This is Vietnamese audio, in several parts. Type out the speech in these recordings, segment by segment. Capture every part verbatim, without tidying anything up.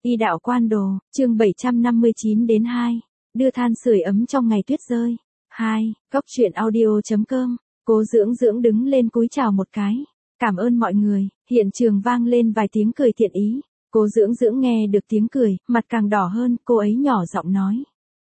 Y đạo quan đồ, chương bảy trăm năm mươi chín đến hai. Đưa than sưởi ấm trong ngày tuyết rơi. hai. Góc truyện audio.com. Cố Dưỡng Dưỡng đứng lên cúi chào một cái. Cảm ơn mọi người, hiện trường vang lên vài tiếng cười thiện ý. Cố Dưỡng Dưỡng nghe được tiếng cười, mặt càng đỏ hơn, cô ấy nhỏ giọng nói.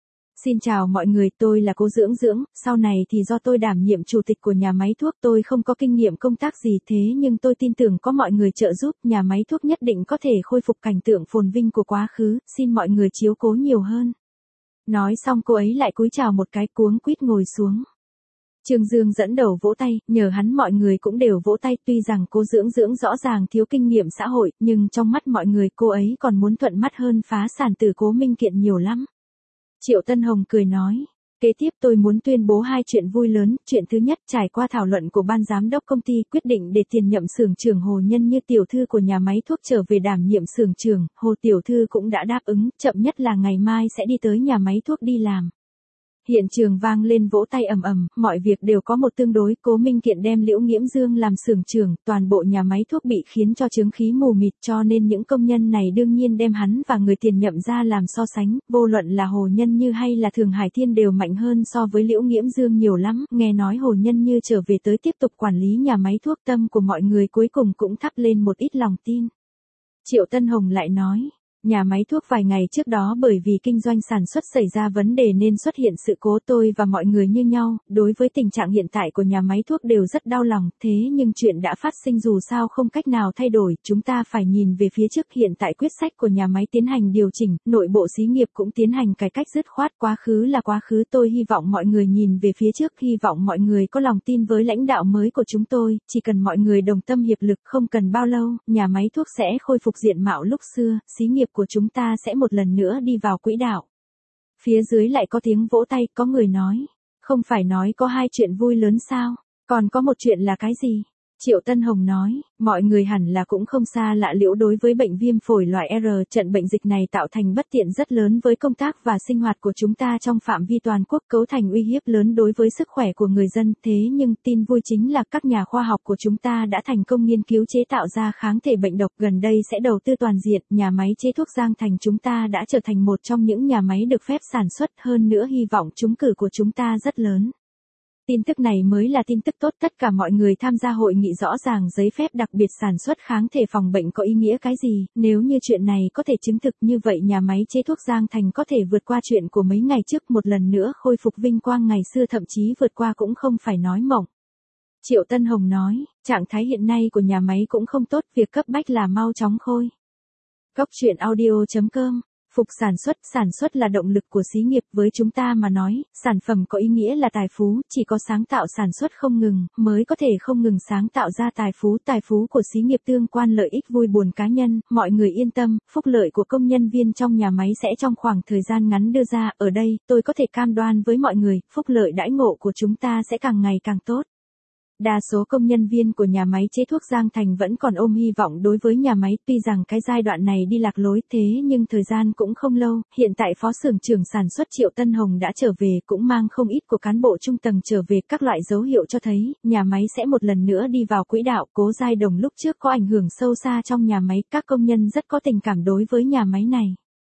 Xin chào mọi người, tôi là Cố Dưỡng Dưỡng, sau này thì do tôi đảm nhiệm chủ tịch của nhà máy thuốc, tôi không có kinh nghiệm công tác gì thế nhưng tôi tin tưởng có mọi người trợ giúp, nhà máy thuốc nhất định có thể khôi phục cảnh tượng phồn vinh của quá khứ, xin mọi người chiếu cố nhiều hơn. Nói xong cô ấy lại cúi chào một cái cuống quýt ngồi xuống. Trương Dương dẫn đầu vỗ tay, nhờ hắn mọi người cũng đều vỗ tay, tuy rằng Cố Dưỡng Dưỡng rõ ràng thiếu kinh nghiệm xã hội, nhưng trong mắt mọi người cô ấy còn muốn thuận mắt hơn phá sản từ Cố Minh Kiện nhiều lắm. Triệu Tân Hồng cười nói, kế tiếp tôi muốn tuyên bố hai chuyện vui lớn, chuyện thứ nhất trải qua thảo luận của ban giám đốc công ty quyết định để tiền nhậm xưởng trưởng Hồ Nhân Như tiểu thư của nhà máy thuốc trở về đảm nhiệm xưởng trưởng, Hồ tiểu thư cũng đã đáp ứng, chậm nhất là ngày mai sẽ đi tới nhà máy thuốc đi làm. Hiện trường vang lên vỗ tay ầm ầm, mọi việc đều có một tương đối, Cố Minh Kiện đem Liễu Nghiễm Dương làm xưởng trưởng, toàn bộ nhà máy thuốc bị khiến cho chướng khí mù mịt cho nên những công nhân này đương nhiên đem hắn và người tiền nhậm ra làm so sánh, vô luận là Hồ Nhân Như hay là Thường Hải Thiên đều mạnh hơn so với Liễu Nghiễm Dương nhiều lắm, nghe nói Hồ Nhân Như trở về tới tiếp tục quản lý nhà máy thuốc, tâm của mọi người cuối cùng cũng thắp lên một ít lòng tin. Triệu Tân Hồng lại nói. Nhà máy thuốc vài ngày trước đó bởi vì kinh doanh sản xuất xảy ra vấn đề nên xuất hiện sự cố, tôi và mọi người như nhau, đối với tình trạng hiện tại của nhà máy thuốc đều rất đau lòng, thế nhưng chuyện đã phát sinh dù sao không cách nào thay đổi, chúng ta phải nhìn về phía trước, hiện tại quyết sách của nhà máy tiến hành điều chỉnh, nội bộ xí nghiệp cũng tiến hành cải cách dứt khoát, quá khứ là quá khứ, tôi hy vọng mọi người nhìn về phía trước, hy vọng mọi người có lòng tin với lãnh đạo mới của chúng tôi, chỉ cần mọi người đồng tâm hiệp lực không cần bao lâu, nhà máy thuốc sẽ khôi phục diện mạo lúc xưa, xí nghiệp của chúng ta sẽ một lần nữa đi vào quỹ đạo. Phía dưới lại có tiếng vỗ tay, có người nói, không phải nói có hai chuyện vui lớn sao, còn có một chuyện là cái gì? Triệu Tân Hồng nói, mọi người hẳn là cũng không xa lạ Liễu đối với bệnh viêm phổi loại R, trận bệnh dịch này tạo thành bất tiện rất lớn với công tác và sinh hoạt của chúng ta trong phạm vi toàn quốc, cấu thành uy hiếp lớn đối với sức khỏe của người dân, thế nhưng tin vui chính là các nhà khoa học của chúng ta đã thành công nghiên cứu chế tạo ra kháng thể bệnh độc, gần đây sẽ đầu tư toàn diện, nhà máy chế thuốc Giang Thành chúng ta đã trở thành một trong những nhà máy được phép sản xuất, hơn nữa hy vọng trúng cử của chúng ta rất lớn. Tin tức này mới là tin tức tốt, tất cả mọi người tham gia hội nghị rõ ràng giấy phép đặc biệt sản xuất kháng thể phòng bệnh có ý nghĩa cái gì, nếu như chuyện này có thể chứng thực như vậy nhà máy chế thuốc Giang Thành có thể vượt qua chuyện của mấy ngày trước, một lần nữa khôi phục vinh quang ngày xưa, thậm chí vượt qua cũng không phải nói mộng. Triệu Tân Hồng nói, trạng thái hiện nay của nhà máy cũng không tốt, việc cấp bách là mau chóng khôi. Góc truyện audio.com. Phục sản xuất, sản xuất là động lực của xí nghiệp, với chúng ta mà nói, sản phẩm có ý nghĩa là tài phú, chỉ có sáng tạo sản xuất không ngừng, mới có thể không ngừng sáng tạo ra tài phú, tài phú của xí nghiệp tương quan lợi ích vui buồn cá nhân, mọi người yên tâm, phúc lợi của công nhân viên trong nhà máy sẽ trong khoảng thời gian ngắn đưa ra, ở đây, tôi có thể cam đoan với mọi người, phúc lợi đãi ngộ của chúng ta sẽ càng ngày càng tốt. Đa số công nhân viên của nhà máy chế thuốc Giang Thành vẫn còn ôm hy vọng đối với nhà máy, tuy rằng cái giai đoạn này đi lạc lối thế nhưng thời gian cũng không lâu, hiện tại Phó xưởng trưởng sản xuất Triệu Tân Hồng đã trở về, cũng mang không ít của cán bộ trung tầng trở về, các loại dấu hiệu cho thấy, nhà máy sẽ một lần nữa đi vào quỹ đạo, Cố Giai Đồng lúc trước có ảnh hưởng sâu xa trong nhà máy, các công nhân rất có tình cảm đối với nhà máy này.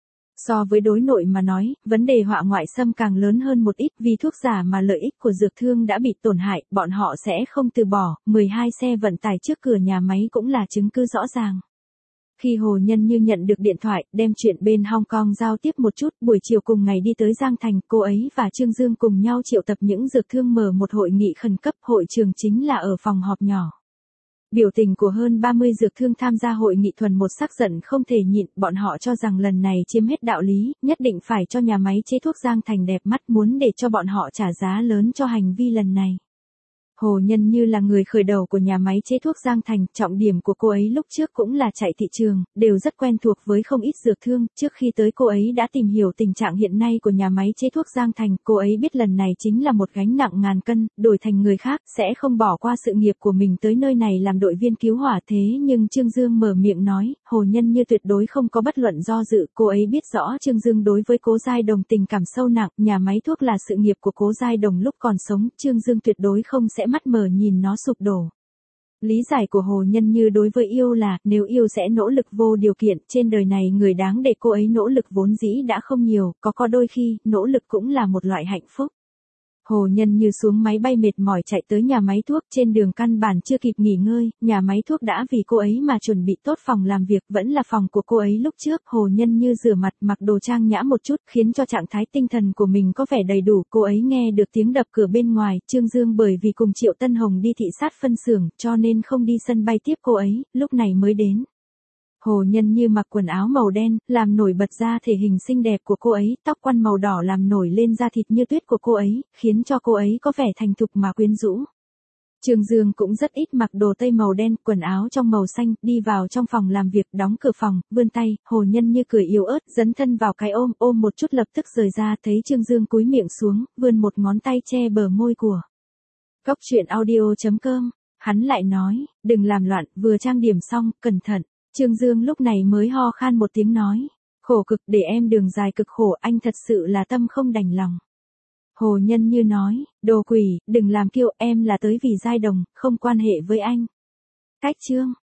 So với đối nội mà nói, vấn đề họa ngoại xâm càng lớn hơn một ít, vì thuốc giả mà lợi ích của dược thương đã bị tổn hại, bọn họ sẽ không từ bỏ, mười hai xe vận tải trước cửa nhà máy cũng là chứng cứ rõ ràng. Khi Hồ Nhân Như nhận được điện thoại, đem chuyện bên Hong Kong giao tiếp một chút, buổi chiều cùng ngày đi tới Giang Thành, cô ấy và Trương Dương cùng nhau triệu tập những dược thương mở một hội nghị khẩn cấp, hội trường chính là ở phòng họp nhỏ. Biểu tình của hơn ba mươi dược thương tham gia hội nghị thuần một sắc giận không thể nhịn, bọn họ cho rằng lần này chiếm hết đạo lý, nhất định phải cho nhà máy chế thuốc Giang Thành đẹp mắt, muốn để cho bọn họ trả giá lớn cho hành vi lần này. Hồ Nhân Như là người khởi đầu của nhà máy chế thuốc Giang Thành, trọng điểm của cô ấy lúc trước cũng là chạy thị trường, đều rất quen thuộc với không ít dược thương, trước khi tới cô ấy đã tìm hiểu tình trạng hiện nay của nhà máy chế thuốc Giang Thành, cô ấy biết lần này chính là một gánh nặng ngàn cân, đổi thành người khác, sẽ không bỏ qua sự nghiệp của mình tới nơi này làm đội viên cứu hỏa, thế nhưng Trương Dương mở miệng nói, Hồ Nhân Như tuyệt đối không có bất luận do dự, cô ấy biết rõ Trương Dương đối với Cố Giai Đồng tình cảm sâu nặng, nhà máy thuốc là sự nghiệp của Cố Giai Đồng lúc còn sống, Trương Dương tuyệt đối không sẽ mắt mờ nhìn nó sụp đổ. Lý giải của Hồ Nhân Như đối với yêu là, nếu yêu sẽ nỗ lực vô điều kiện, trên đời này người đáng để cô ấy nỗ lực vốn dĩ đã không nhiều, có có đôi khi, nỗ lực cũng là một loại hạnh phúc. Hồ Nhân Như xuống máy bay mệt mỏi chạy tới nhà máy thuốc, trên đường căn bản chưa kịp nghỉ ngơi, nhà máy thuốc đã vì cô ấy mà chuẩn bị tốt phòng làm việc, vẫn là phòng của cô ấy lúc trước. Hồ Nhân Như rửa mặt, mặc đồ trang nhã một chút, khiến cho trạng thái tinh thần của mình có vẻ đầy đủ. Cô ấy nghe được tiếng đập cửa bên ngoài, Trương Dương bởi vì cùng Triệu Tân Hồng đi thị sát phân xưởng, cho nên không đi sân bay tiếp cô ấy, lúc này mới đến. Hồ Nhân Như mặc quần áo màu đen, làm nổi bật ra thể hình xinh đẹp của cô ấy, tóc quăn màu đỏ làm nổi lên da thịt như tuyết của cô ấy, khiến cho cô ấy có vẻ thành thục mà quyến rũ. Trương Dương cũng rất ít mặc đồ tây màu đen, quần áo trong màu xanh, đi vào trong phòng làm việc, đóng cửa phòng, vươn tay, Hồ Nhân Như cười yếu ớt, dấn thân vào cái ôm, ôm một chút lập tức rời ra, thấy Trương Dương cúi miệng xuống, vươn một ngón tay che bờ môi của. Góc truyện audio chấm com, hắn lại nói, đừng làm loạn, vừa trang điểm xong, cẩn thận. Trương Dương lúc này mới ho khan một tiếng nói, khổ cực để em đường dài cực khổ, anh thật sự là tâm không đành lòng. Hồ Nhân Như nói, đồ quỷ, đừng làm kiêu, em là tới vì giai đồng, không quan hệ với anh. Cách chương.